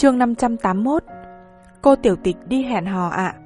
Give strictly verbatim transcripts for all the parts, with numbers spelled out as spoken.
Chương năm trăm tám mươi mốt. Cô tiểu tịch đi hẹn hò ạ.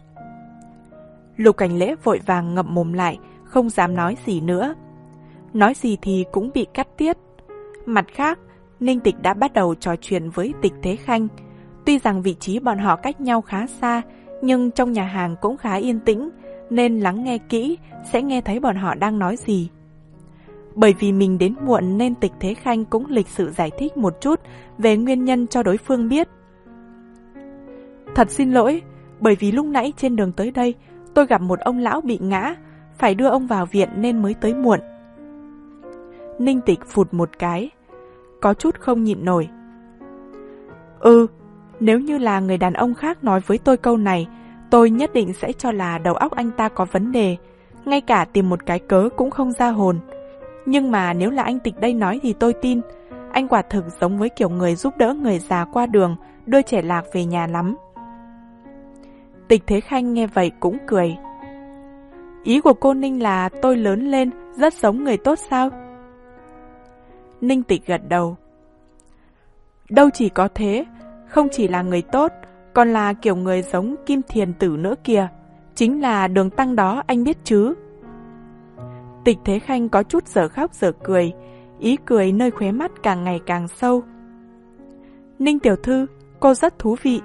Lục Cảnh Lễ vội vàng ngậm mồm lại, không dám nói gì nữa. Nói gì thì cũng bị cắt tiết. Mặt khác, Ninh Tịch đã bắt đầu trò chuyện với Tịch Thế Khanh. Tuy rằng vị trí bọn họ cách nhau khá xa, nhưng trong nhà hàng cũng khá yên tĩnh, nên lắng nghe kỹ sẽ nghe thấy bọn họ đang nói gì. Bởi vì mình đến muộn nên Tịch Thế Khanh cũng lịch sự giải thích một chút về nguyên nhân cho đối phương biết. Thật xin lỗi, bởi vì lúc nãy trên đường tới đây, tôi gặp một ông lão bị ngã, phải đưa ông vào viện nên mới tới muộn. Ninh Tịch phụt một cái, có chút không nhịn nổi. Ừ, nếu như là người đàn ông khác nói với tôi câu này, tôi nhất định sẽ cho là đầu óc anh ta có vấn đề, ngay cả tìm một cái cớ cũng không ra hồn. Nhưng mà nếu là anh Tịch đây nói thì tôi tin, anh quả thực giống với kiểu người giúp đỡ người già qua đường, đưa trẻ lạc về nhà lắm. Tịch Thế Khanh nghe vậy cũng cười. Ý của cô Ninh là tôi lớn lên rất giống người tốt sao? Ninh Tịch gật đầu. Đâu chỉ có thế, không chỉ là người tốt, còn là kiểu người giống Kim Thiền Tử nữa kìa. Chính là Đường Tăng đó, anh biết chứ? Tịch Thế Khanh có chút dở khóc dở cười, ý cười nơi khóe mắt càng ngày càng sâu. Ninh tiểu thư, cô rất thú vị.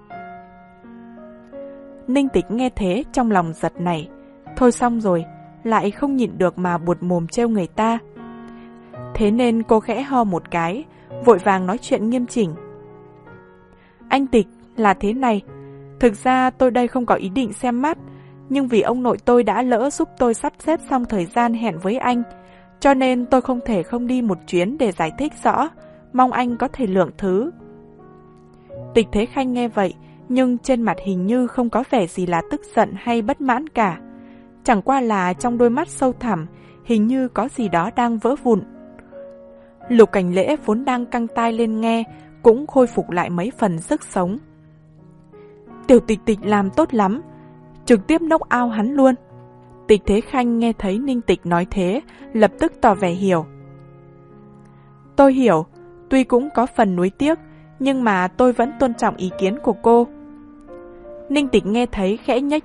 Ninh Tịch nghe thế trong lòng giật nảy. Thôi xong rồi, lại không nhịn được mà buột mồm trêu người ta. Thế nên cô khẽ ho một cái, vội vàng nói chuyện nghiêm chỉnh. Anh Tịch, là thế này, thực ra tôi đây không có ý định xem mắt, nhưng vì ông nội tôi đã lỡ giúp tôi sắp xếp xong thời gian hẹn với anh, cho nên tôi không thể không đi một chuyến để giải thích rõ, mong anh có thể lượng thứ. Tịch Thế Khanh nghe vậy, nhưng trên mặt hình như không có vẻ gì là tức giận hay bất mãn cả. Chẳng qua là trong đôi mắt sâu thẳm, hình như có gì đó đang vỡ vụn. Lục Cảnh Lễ vốn đang căng tai lên nghe, cũng khôi phục lại mấy phần sức sống. Tiểu Tịch Tịch làm tốt lắm, trực tiếp knock out hắn luôn. Tịch Thế Khanh nghe thấy Ninh Tịch nói thế, lập tức tỏ vẻ hiểu. Tôi hiểu, tuy cũng có phần nuối tiếc, nhưng mà tôi vẫn tôn trọng ý kiến của cô. Ninh Tịch nghe thấy khẽ nhếch.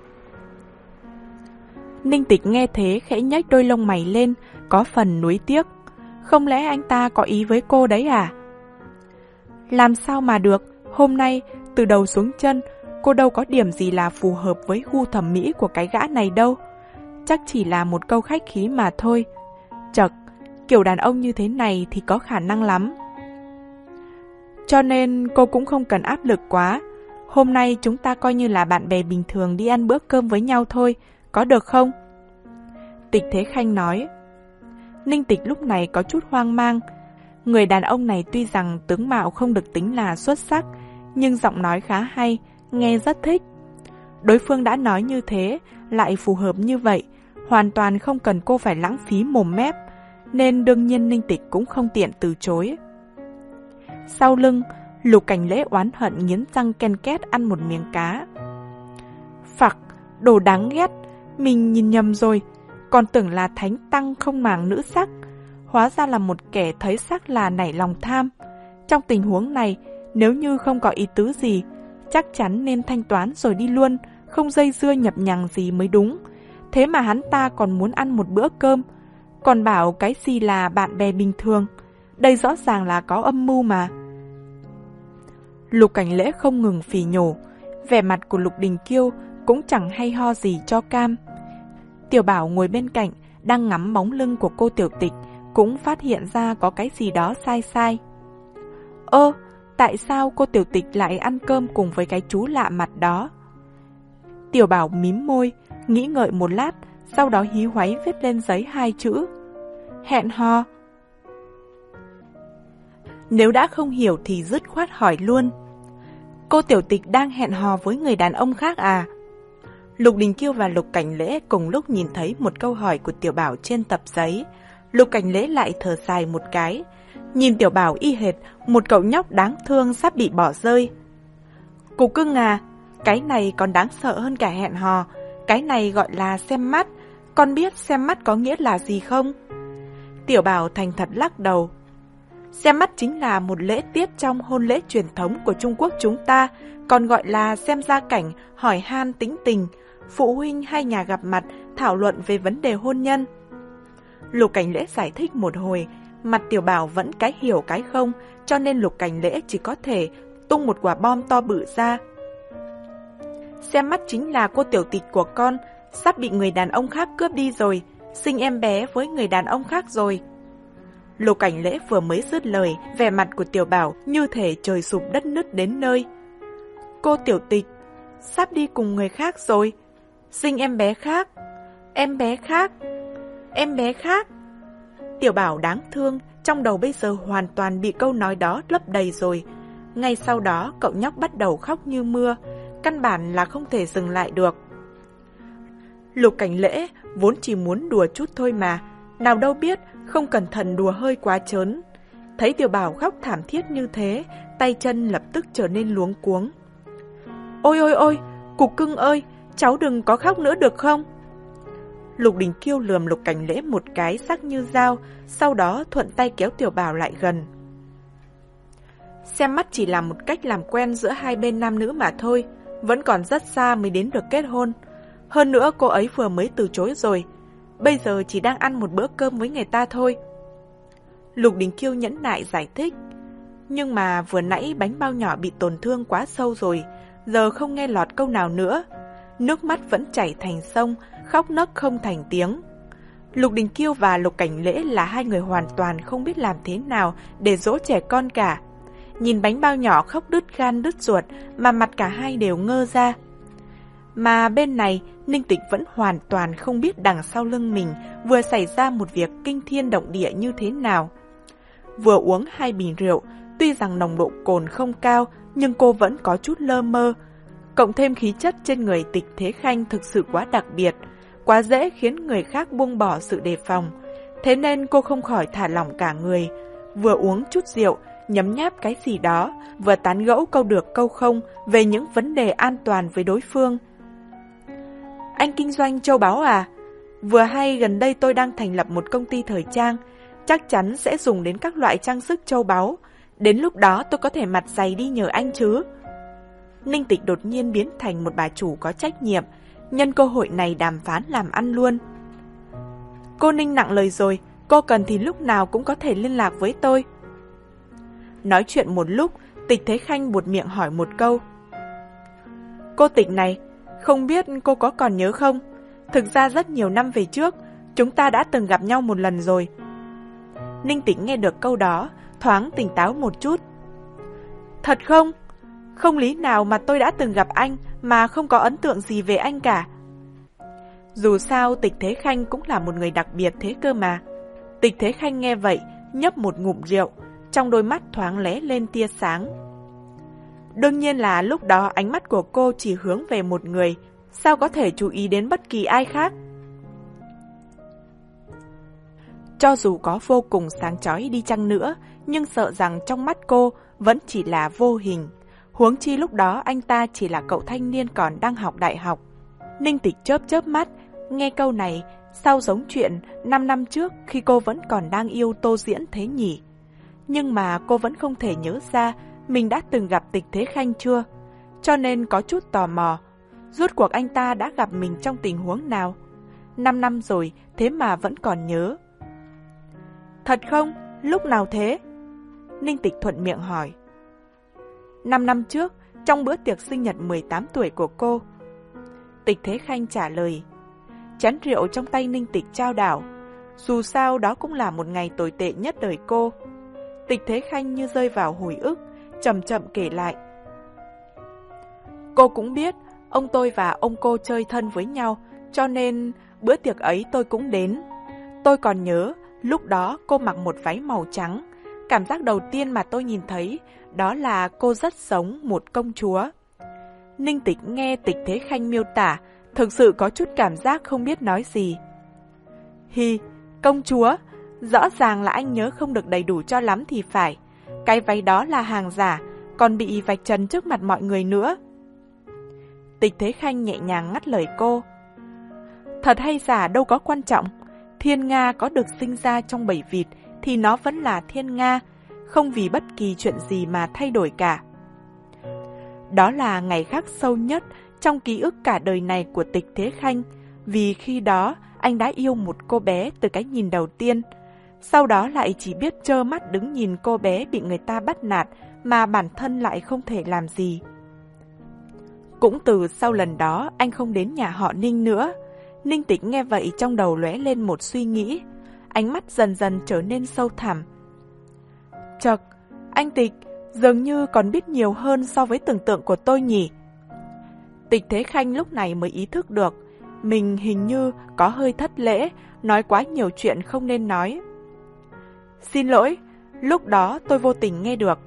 Ninh Tịch nghe thế khẽ nhếch đôi lông mày lên, có phần nuối tiếc. Không lẽ anh ta có ý với cô đấy à? Làm sao mà được, hôm nay, từ đầu xuống chân, cô đâu có điểm gì là phù hợp với gu thẩm mỹ của cái gã này đâu. Chắc chỉ là một câu khách khí mà thôi. Chật, kiểu đàn ông như thế này thì có khả năng lắm. Cho nên cô cũng không cần áp lực quá. Hôm nay chúng ta coi như là bạn bè bình thường đi ăn bữa cơm với nhau thôi, có được không? Tịch Thế Khanh nói. Ninh Tịch lúc này có chút hoang mang. Người đàn ông này tuy rằng tướng mạo không được tính là xuất sắc, nhưng giọng nói khá hay, nghe rất thích. Đối phương đã nói như thế, lại phù hợp như vậy, hoàn toàn không cần cô phải lãng phí mồm mép, nên đương nhiên Ninh Tịch cũng không tiện từ chối. Sau lưng, Lục Cảnh Lễ oán hận nghiến răng ken két ăn một miếng cá. Phặc, đồ đáng ghét, mình nhìn nhầm rồi, còn tưởng là thánh tăng không màng nữ sắc, hóa ra là một kẻ thấy sắc là nảy lòng tham. Trong tình huống này, nếu như không có ý tứ gì, chắc chắn nên thanh toán rồi đi luôn, không dây dưa nhập nhằng gì mới đúng. Thế mà hắn ta còn muốn ăn một bữa cơm, còn bảo cái gì là bạn bè bình thường. Đây rõ ràng là có âm mưu mà. Lục Cảnh Lễ không ngừng phì nhổ, vẻ mặt của Lục Đình Kiêu cũng chẳng hay ho gì cho cam. Tiểu Bảo ngồi bên cạnh, đang ngắm bóng lưng của cô Tiểu Tịch, cũng phát hiện ra có cái gì đó sai sai. Ơ, tại sao cô Tiểu Tịch lại ăn cơm cùng với cái chú lạ mặt đó? Tiểu Bảo mím môi, nghĩ ngợi một lát, sau đó hí hoáy viết lên giấy hai chữ. Hẹn hò. Nếu đã không hiểu thì dứt khoát hỏi luôn. Cô Tiểu Tịch đang hẹn hò với người đàn ông khác à? Lục Đình Kiêu và Lục Cảnh Lễ cùng lúc nhìn thấy một câu hỏi của Tiểu Bảo trên tập giấy. Lục Cảnh Lễ lại thở dài một cái, nhìn Tiểu Bảo y hệt một cậu nhóc đáng thương sắp bị bỏ rơi. Cục cưng à, cái này còn đáng sợ hơn cả hẹn hò. Cái này gọi là xem mắt. Con biết xem mắt có nghĩa là gì không? Tiểu Bảo thành thật lắc đầu. Xem mắt chính là một lễ tiết trong hôn lễ truyền thống của Trung Quốc chúng ta, còn gọi là xem gia cảnh, hỏi han tính tình, phụ huynh hay nhà gặp mặt thảo luận về vấn đề hôn nhân. Lục Cảnh Lễ giải thích một hồi, mặt Tiểu Bảo vẫn cái hiểu cái không, cho nên Lục Cảnh Lễ chỉ có thể tung một quả bom to bự ra. Xem mắt chính là cô tiểu tịch của con, sắp bị người đàn ông khác cướp đi rồi, sinh em bé với người đàn ông khác rồi. Lục Cảnh Lễ vừa mới dứt lời, vẻ mặt của Tiểu Bảo như thể trời sụp đất nứt đến nơi. Cô tiểu tịch, sắp đi cùng người khác rồi, sinh em bé khác, em bé khác, em bé khác. Tiểu Bảo đáng thương, trong đầu bây giờ hoàn toàn bị câu nói đó lấp đầy rồi. Ngay sau đó cậu nhóc bắt đầu khóc như mưa, căn bản là không thể dừng lại được. Lục Cảnh Lễ vốn chỉ muốn đùa chút thôi mà, nào đâu biết không cẩn thận đùa hơi quá trớn. Thấy Tiểu Bảo khóc thảm thiết như thế, tay chân lập tức trở nên luống cuống. Ôi ôi ôi, Cục Cưng ơi, cháu đừng có khóc nữa được không? Lục Đình Kiêu lườm Lục Cảnh Lễ một cái sắc như dao, sau đó thuận tay kéo Tiểu Bảo lại gần. Xem mắt chỉ là một cách làm quen giữa hai bên nam nữ mà thôi, vẫn còn rất xa mới đến được kết hôn. Hơn nữa cô ấy vừa mới từ chối rồi, bây giờ chỉ đang ăn một bữa cơm với người ta thôi. Lục Đình Kiêu nhẫn nại giải thích. Nhưng mà vừa nãy bánh bao nhỏ bị tổn thương quá sâu rồi, giờ không nghe lọt câu nào nữa. Nước mắt vẫn chảy thành sông, khóc nấc không thành tiếng. Lục Đình Kiêu và Lục Cảnh Lễ là hai người hoàn toàn không biết làm thế nào để dỗ trẻ con cả. Nhìn bánh bao nhỏ khóc đứt gan đứt ruột mà mặt cả hai đều ngơ ra. Mà bên này, Ninh Tịch vẫn hoàn toàn không biết đằng sau lưng mình vừa xảy ra một việc kinh thiên động địa như thế nào. Vừa uống hai bình rượu, tuy rằng nồng độ cồn không cao, nhưng cô vẫn có chút lơ mơ. Cộng thêm khí chất trên người Tịch Thế Khanh thực sự quá đặc biệt, quá dễ khiến người khác buông bỏ sự đề phòng. Thế nên cô không khỏi thả lỏng cả người, vừa uống chút rượu, nhấm nháp cái gì đó, vừa tán gẫu câu được câu không về những vấn đề an toàn với đối phương. Anh kinh doanh châu báu à? Vừa hay gần đây tôi đang thành lập một công ty thời trang, chắc chắn sẽ dùng đến các loại trang sức châu báu. Đến lúc đó tôi có thể mặt dày đi nhờ anh chứ. Ninh Tịch đột nhiên biến thành một bà chủ có trách nhiệm, nhân cơ hội này đàm phán làm ăn luôn. Cô Ninh nặng lời rồi, cô cần thì lúc nào cũng có thể liên lạc với tôi. Nói chuyện một lúc, Tịch Thế Khanh buột miệng hỏi một câu. Cô Tịch này, không biết cô có còn nhớ không? Thực ra rất nhiều năm về trước, chúng ta đã từng gặp nhau một lần rồi. Ninh Tịch nghe được câu đó, thoáng tỉnh táo một chút. Thật không? Không lý nào mà tôi đã từng gặp anh mà không có ấn tượng gì về anh cả. Dù sao Tịch Thế Khanh cũng là một người đặc biệt thế cơ mà. Tịch Thế Khanh nghe vậy, nhấp một ngụm rượu, trong đôi mắt thoáng lóe lên tia sáng. Đương nhiên là lúc đó ánh mắt của cô chỉ hướng về một người, sao có thể chú ý đến bất kỳ ai khác. Cho dù có vô cùng sáng chói đi chăng nữa, nhưng sợ rằng trong mắt cô vẫn chỉ là vô hình. Huống chi lúc đó anh ta chỉ là cậu thanh niên còn đang học đại học. Ninh Tịch chớp chớp mắt, nghe câu này, sao giống chuyện năm năm trước khi cô vẫn còn đang yêu Tô Diễn thế nhỉ? Nhưng mà cô vẫn không thể nhớ ra mình đã từng gặp Tịch Thế Khanh chưa, cho nên có chút tò mò. Rốt cuộc anh ta đã gặp mình trong tình huống nào? Năm năm rồi, thế mà vẫn còn nhớ. Thật không? Lúc nào thế? Ninh Tịch thuận miệng hỏi. Năm năm trước, trong bữa tiệc sinh nhật mười tám tuổi của cô. Tịch Thế Khanh trả lời. Chén rượu trong tay Ninh Tịch trao đảo. Dù sao đó cũng là một ngày tồi tệ nhất đời cô. Tịch Thế Khanh như rơi vào hồi ức, chậm chậm kể lại. Cô cũng biết, ông tôi và ông cô chơi thân với nhau, cho nên bữa tiệc ấy tôi cũng đến. Tôi còn nhớ, lúc đó cô mặc một váy màu trắng. Cảm giác đầu tiên mà tôi nhìn thấy, đó là cô rất giống một công chúa. Ninh Tịch nghe Tịch Thế Khanh miêu tả, thực sự có chút cảm giác không biết nói gì. Hi, công chúa, rõ ràng là anh nhớ không được đầy đủ cho lắm thì phải. Cái váy đó là hàng giả, còn bị vạch trần trước mặt mọi người nữa. Tịch Thế Khanh nhẹ nhàng ngắt lời cô. Thật hay giả đâu có quan trọng. Thiên Nga có được sinh ra trong bầy vịt thì nó vẫn là Thiên Nga. không vì bất kỳ chuyện gì mà thay đổi cả. Đó là ngày khắc sâu nhất trong ký ức cả đời này của Tịch Thế Khanh, vì khi đó anh đã yêu một cô bé từ cái nhìn đầu tiên, sau đó lại chỉ biết trơ mắt đứng nhìn cô bé bị người ta bắt nạt mà bản thân lại không thể làm gì. Cũng từ sau lần đó anh không đến nhà họ Ninh nữa. Ninh Tịch nghe vậy trong đầu lóe lên một suy nghĩ, ánh mắt dần dần trở nên sâu thẳm. Chậc, anh Tịch dường như còn biết nhiều hơn so với tưởng tượng của tôi nhỉ. Tịch Thế Khanh lúc này mới ý thức được mình hình như có hơi thất lễ, nói quá nhiều chuyện không nên nói. Xin lỗi, lúc đó tôi vô tình nghe được.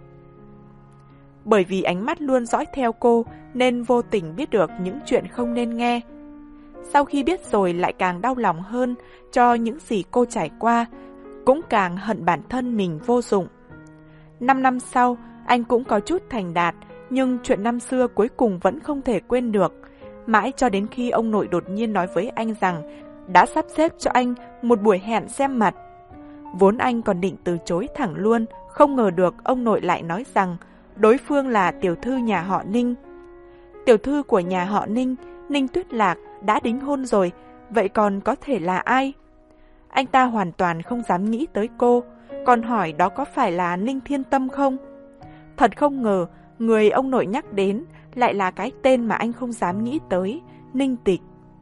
Bởi vì ánh mắt luôn dõi theo cô nên vô tình biết được những chuyện không nên nghe. Sau khi biết rồi lại càng đau lòng hơn cho những gì cô trải qua, cũng càng hận bản thân mình vô dụng. Năm năm sau, anh cũng có chút thành đạt, nhưng chuyện năm xưa cuối cùng vẫn không thể quên được. Mãi cho đến khi ông nội đột nhiên nói với anh rằng đã sắp xếp cho anh một buổi hẹn xem mặt. Vốn anh còn định từ chối thẳng luôn, không ngờ được ông nội lại nói rằng đối phương là tiểu thư nhà họ Ninh. Tiểu thư của nhà họ Ninh, Ninh Tuyết Lạc, đã đính hôn rồi, vậy còn có thể là ai? Anh ta hoàn toàn không dám nghĩ tới cô, còn hỏi đó có phải là Ninh Thiên Tâm không? Thật không ngờ, người ông nội nhắc đến lại là cái tên mà anh không dám nghĩ tới, Ninh Tịch.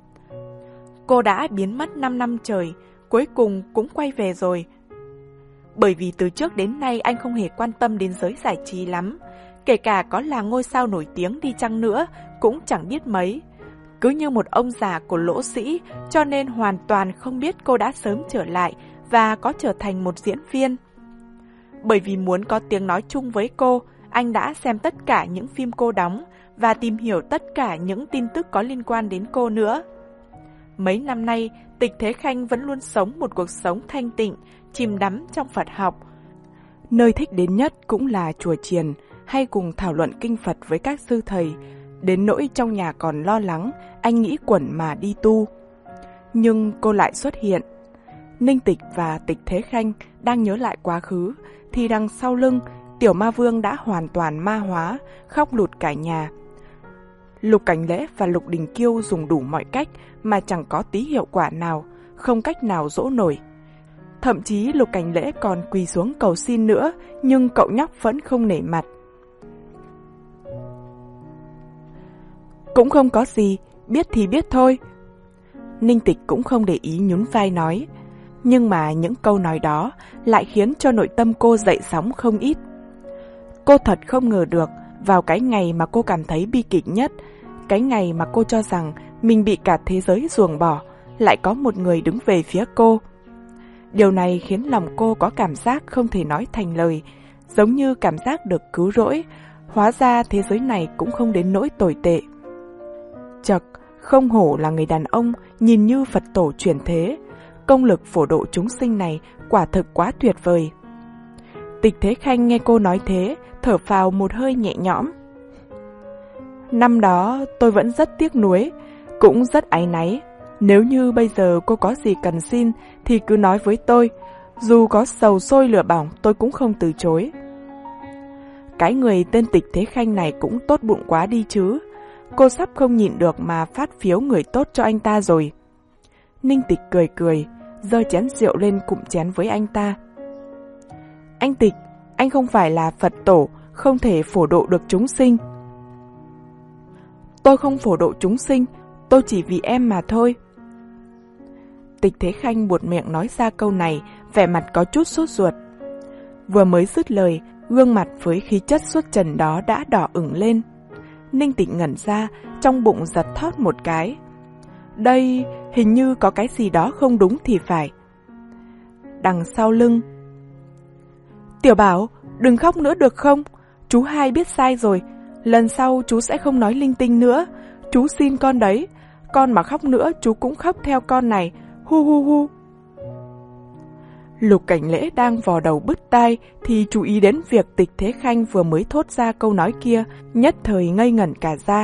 Cô đã biến mất năm năm trời, cuối cùng cũng quay về rồi. Bởi vì từ trước đến nay anh không hề quan tâm đến giới giải trí lắm, kể cả có là ngôi sao nổi tiếng đi chăng nữa cũng chẳng biết mấy. Cứ như một ông già của lỗ sĩ, cho nên hoàn toàn không biết cô đã sớm trở lại và có trở thành một diễn viên. Bởi vì muốn có tiếng nói chung với cô, anh đã xem tất cả những phim cô đóng và tìm hiểu tất cả những tin tức có liên quan đến cô nữa. Mấy năm nay, Tịch Thế Khanh vẫn luôn sống một cuộc sống thanh tịnh, chìm đắm trong Phật học. Nơi thích đến nhất cũng là chùa chiền, hay cùng thảo luận kinh Phật với các sư thầy, đến nỗi trong nhà còn lo lắng anh nghĩ quẩn mà đi tu. Nhưng cô lại xuất hiện. Ninh Tịch và Tịch Thế Khanh đang nhớ lại quá khứ, thì đằng sau lưng, Tiểu Ma Vương đã hoàn toàn ma hóa, khóc lụt cả nhà. Lục Cảnh Lễ và Lục Đình Kiêu dùng đủ mọi cách mà chẳng có tí hiệu quả nào, không cách nào dỗ nổi. Thậm chí Lục Cảnh Lễ còn quỳ xuống cầu xin nữa, nhưng cậu nhóc vẫn không nể mặt. Cũng không có gì, biết thì biết thôi. Ninh Tịch cũng không để ý nhún vai nói, nhưng mà những câu nói đó lại khiến cho nội tâm cô dậy sóng không ít. Cô thật không ngờ được, vào cái ngày mà cô cảm thấy bi kịch nhất, cái ngày mà cô cho rằng mình bị cả thế giới ruồng bỏ, lại có một người đứng về phía cô. Điều này khiến lòng cô có cảm giác không thể nói thành lời, giống như cảm giác được cứu rỗi, hóa ra thế giới này cũng không đến nỗi tồi tệ. Chậc, không hổ là người đàn ông nhìn như Phật tổ chuyển thế, công lực phổ độ chúng sinh này quả thực quá tuyệt vời. Tịch Thế Khanh nghe cô nói thế, thở phào một hơi nhẹ nhõm. Năm đó tôi vẫn rất tiếc nuối, cũng rất áy náy. Nếu như bây giờ cô có gì cần xin thì cứ nói với tôi, dù có sầu sôi lửa bỏng tôi cũng không từ chối. Cái người tên Tịch Thế Khanh này cũng tốt bụng quá đi chứ. Cô sắp không nhịn được mà phát phiếu người tốt cho anh ta rồi. Ninh Tịch cười cười, giơ chén rượu lên cụm chén với anh ta. Anh Tịch, anh không phải là Phật tổ, không thể phổ độ được chúng sinh. Tôi không phổ độ chúng sinh, tôi chỉ vì em mà thôi. Tịch Thế Khanh buột miệng nói ra câu này, vẻ mặt có chút sốt ruột. Vừa mới dứt lời, gương mặt với khí chất xuất trần đó đã đỏ ửng lên. Ninh Tịch ngẩn ra, trong bụng giật thót một cái. Đây, hình như có cái gì đó không đúng thì phải. Đằng sau lưng. Tiểu Bảo, đừng khóc nữa được không? Chú hai biết sai rồi, lần sau chú sẽ không nói linh tinh nữa. Chú xin con đấy, con mà khóc nữa chú cũng khóc theo con này, hu hu hu. Lục Cảnh Lễ đang vò đầu bứt tai thì chú ý đến việc Tịch Thế Khanh vừa mới thốt ra câu nói kia, nhất thời ngây ngẩn cả ra.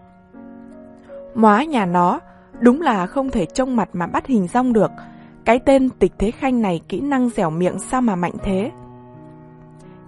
Móa nhà nó, đúng là không thể trông mặt mà bắt hình dong được. Cái tên Tịch Thế Khanh này kỹ năng dẻo miệng sao mà mạnh thế?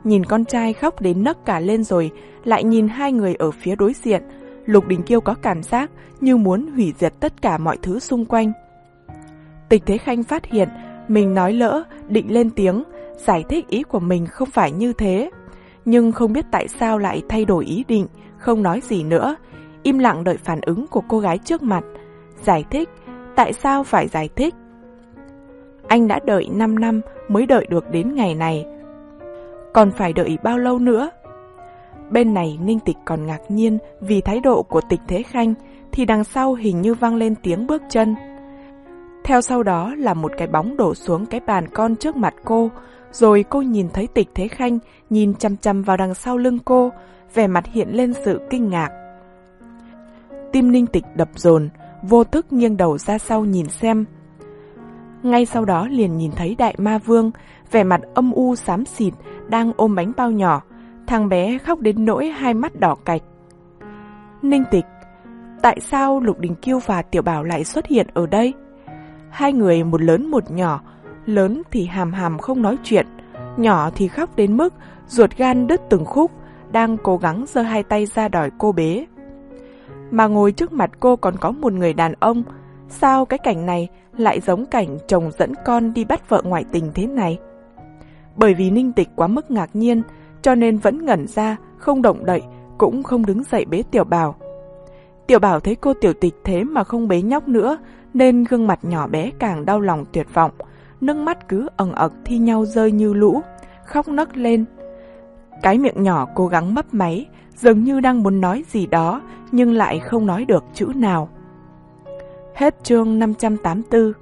Nhìn con trai khóc đến nấc cả lên rồi, lại nhìn hai người ở phía đối diện, Lục Đình Kiêu có cảm giác như muốn hủy diệt tất cả mọi thứ xung quanh. Tịch Thế Khanh phát hiện mình nói lỡ, định lên tiếng, giải thích ý của mình không phải như thế. Nhưng không biết tại sao lại thay đổi ý định, không nói gì nữa, im lặng đợi phản ứng của cô gái trước mặt. Giải thích, tại sao phải giải thích? Anh đã đợi năm năm mới đợi được đến ngày này. Còn phải đợi bao lâu nữa? Bên này Ninh Tịch còn ngạc nhiên vì thái độ của Tịch Thế Khanh, thì đằng sau hình như vang lên tiếng bước chân. Theo sau đó là một cái bóng đổ xuống cái bàn con trước mặt cô, rồi cô nhìn thấy Tịch Thế Khanh nhìn chằm chằm vào đằng sau lưng cô, vẻ mặt hiện lên sự kinh ngạc. Tim Ninh Tịch đập dồn, vô thức nghiêng đầu ra sau nhìn xem. Ngay sau đó liền nhìn thấy Đại Ma Vương, vẻ mặt âm u xám xịt, đang ôm bánh bao nhỏ. Thằng bé khóc đến nỗi hai mắt đỏ cạch. Ninh Tịch, tại sao Lục Đình Kiêu và Tiểu Bảo lại xuất hiện ở đây? Hai người một lớn một nhỏ, lớn thì hàm hàm không nói chuyện, nhỏ thì khóc đến mức ruột gan đứt từng khúc, đang cố gắng giơ hai tay ra đòi cô bế. Mà ngồi trước mặt cô còn có một người đàn ông, sao cái cảnh này lại giống cảnh chồng dẫn con đi bắt vợ ngoại tình thế này? Bởi vì Ninh Tịch quá mức ngạc nhiên, cho nên vẫn ngẩn ra, không động đậy, cũng không đứng dậy bế Tiểu Bảo. Tiểu Bảo thấy cô Tiểu Tịch thế mà không bế nhóc nữa, nên gương mặt nhỏ bé càng đau lòng tuyệt vọng, nước mắt cứ ẩn ực thi nhau rơi như lũ, khóc nấc lên. Cái miệng nhỏ cố gắng mấp máy, dường như đang muốn nói gì đó, nhưng lại không nói được chữ nào. Hết chương năm trăm tám mươi tư.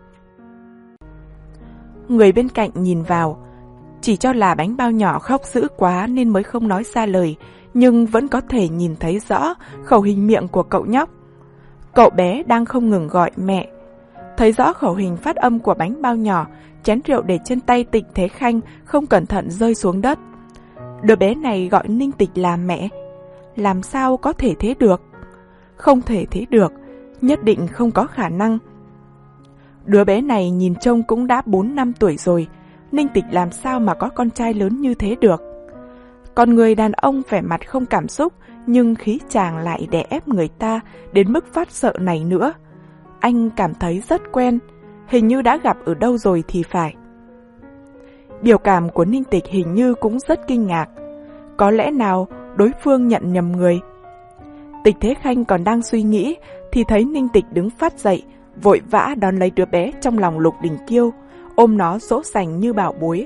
Người bên cạnh nhìn vào, chỉ cho là bánh bao nhỏ khóc dữ quá nên mới không nói ra lời, nhưng vẫn có thể nhìn thấy rõ khẩu hình miệng của cậu nhóc. Cậu bé đang không ngừng gọi mẹ. Thấy rõ khẩu hình phát âm của bánh bao nhỏ, chén rượu để trên tay Tịch Thế Khanh không cẩn thận rơi xuống đất. Đứa bé này gọi Ninh Tịch là mẹ. Làm sao có thể thế được? Không thể thế được, nhất định không có khả năng. Đứa bé này nhìn trông cũng đã bốn năm tuổi rồi, Ninh Tịch làm sao mà có con trai lớn như thế được? Còn người đàn ông vẻ mặt không cảm xúc, nhưng khí chàng lại đè ép người ta đến mức phát sợ này nữa. Anh cảm thấy rất quen, hình như đã gặp ở đâu rồi thì phải. Biểu cảm của Ninh Tịch hình như cũng rất kinh ngạc. Có lẽ nào đối phương nhận nhầm người? Tịch Thế Khanh còn đang suy nghĩ thì thấy Ninh Tịch đứng phát dậy, vội vã đón lấy đứa bé trong lòng Lục Đình Kiêu, ôm nó dỗ dành như bảo bối.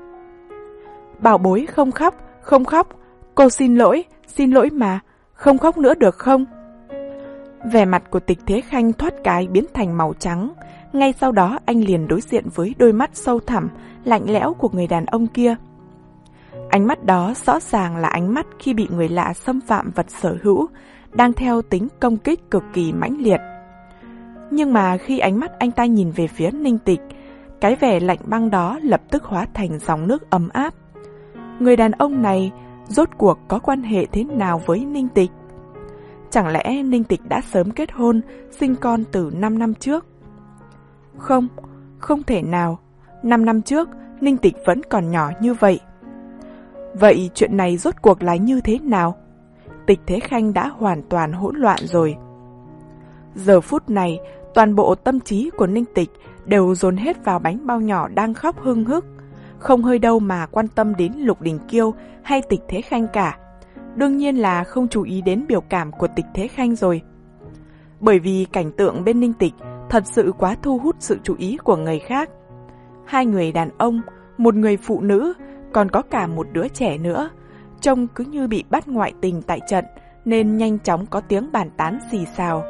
Bảo bối không khóc, không khóc, cô xin lỗi, xin lỗi mà, không khóc nữa được không? Vẻ mặt của Tịch Thế Khanh thoát cái biến thành màu trắng, ngay sau đó anh liền đối diện với đôi mắt sâu thẳm, lạnh lẽo của người đàn ông kia. Ánh mắt đó rõ ràng là ánh mắt khi bị người lạ xâm phạm vật sở hữu, đang theo tính công kích cực kỳ mãnh liệt. Nhưng mà khi ánh mắt anh ta nhìn về phía Ninh Tịch, cái vẻ lạnh băng đó lập tức hóa thành dòng nước ấm áp. Người đàn ông này rốt cuộc có quan hệ thế nào với Ninh Tịch? Chẳng lẽ Ninh Tịch đã sớm kết hôn, sinh con từ năm năm trước? Không, không thể nào. năm năm trước, Ninh Tịch vẫn còn nhỏ như vậy. Vậy chuyện này rốt cuộc là như thế nào? Tịch Thế Khanh đã hoàn toàn hỗn loạn rồi. Giờ phút này, toàn bộ tâm trí của Ninh Tịch đều dồn hết vào bánh bao nhỏ đang khóc hưng hức, không hơi đâu mà quan tâm đến Lục Đình Kiêu hay Tịch Thế Khanh cả. Đương nhiên là không chú ý đến biểu cảm của Tịch Thế Khanh rồi. Bởi vì cảnh tượng bên Ninh Tịch thật sự quá thu hút sự chú ý của người khác. Hai người đàn ông, một người phụ nữ, còn có cả một đứa trẻ nữa, trông cứ như bị bắt ngoại tình tại trận, nên nhanh chóng có tiếng bàn tán xì xào.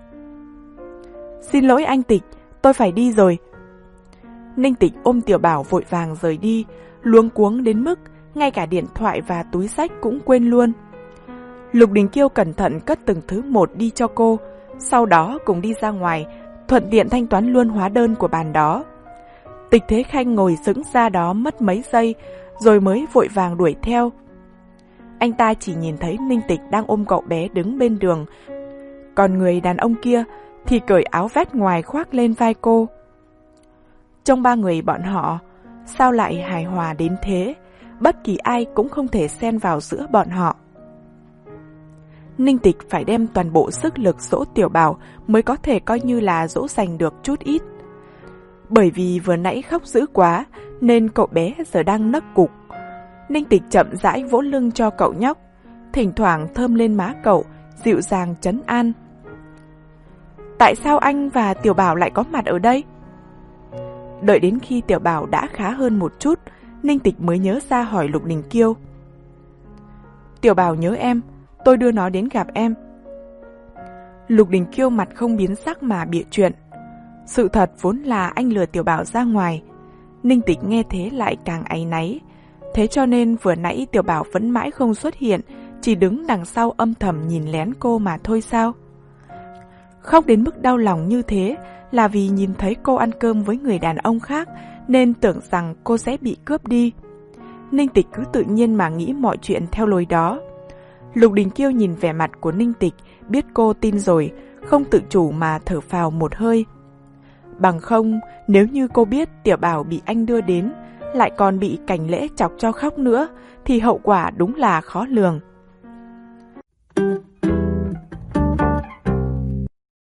Xin lỗi anh Tịch, tôi phải đi rồi. Ninh Tịch ôm Tiểu Bảo vội vàng rời đi, luống cuống đến mức ngay cả điện thoại và túi xách cũng quên luôn. Lục Đình Kiêu cẩn thận cất từng thứ một đi cho cô, sau đó cùng đi ra ngoài, thuận tiện thanh toán luôn hóa đơn của bàn đó. Tịch Thế Khanh ngồi sững ra đó mất mấy giây, rồi mới vội vàng đuổi theo. Anh ta chỉ nhìn thấy Ninh Tịch đang ôm cậu bé đứng bên đường, còn người đàn ông kia thì cởi áo vest ngoài khoác lên vai cô. Trong ba người bọn họ, sao lại hài hòa đến thế? bất kỳ ai cũng không thể xen vào giữa bọn họ. Ninh Tịch phải đem toàn bộ sức lực dỗ Tiểu Bảo mới có thể coi như là dỗ dành được chút ít. Bởi vì vừa nãy khóc dữ quá nên cậu bé giờ đang nấc cục. Ninh Tịch chậm rãi vỗ lưng cho cậu nhóc, thỉnh thoảng thơm lên má cậu, dịu dàng trấn an. Tại sao anh và Tiểu Bảo lại có mặt ở đây? Đợi đến khi Tiểu Bảo đã khá hơn một chút, Ninh Tịch mới nhớ ra hỏi Lục Đình Kiêu. Tiểu Bảo nhớ em, tôi đưa nó đến gặp em. Lục Đình Kiêu mặt không biến sắc mà bịa chuyện. Sự thật vốn là anh lừa Tiểu Bảo ra ngoài. Ninh Tịch nghe thế lại càng áy náy. Thế cho nên vừa nãy Tiểu Bảo vẫn mãi không xuất hiện, chỉ đứng đằng sau âm thầm nhìn lén cô mà thôi sao? Khóc đến mức đau lòng như thế là vì nhìn thấy cô ăn cơm với người đàn ông khác nên tưởng rằng cô sẽ bị cướp đi. Ninh Tịch cứ tự nhiên mà nghĩ mọi chuyện theo lối đó. Lục Đình Kiêu nhìn vẻ mặt của Ninh Tịch, biết cô tin rồi, không tự chủ mà thở phào một hơi. Bằng không, nếu như cô biết Tiểu Bảo bị anh đưa đến, lại còn bị Cảnh Lễ chọc cho khóc nữa, thì hậu quả đúng là khó lường.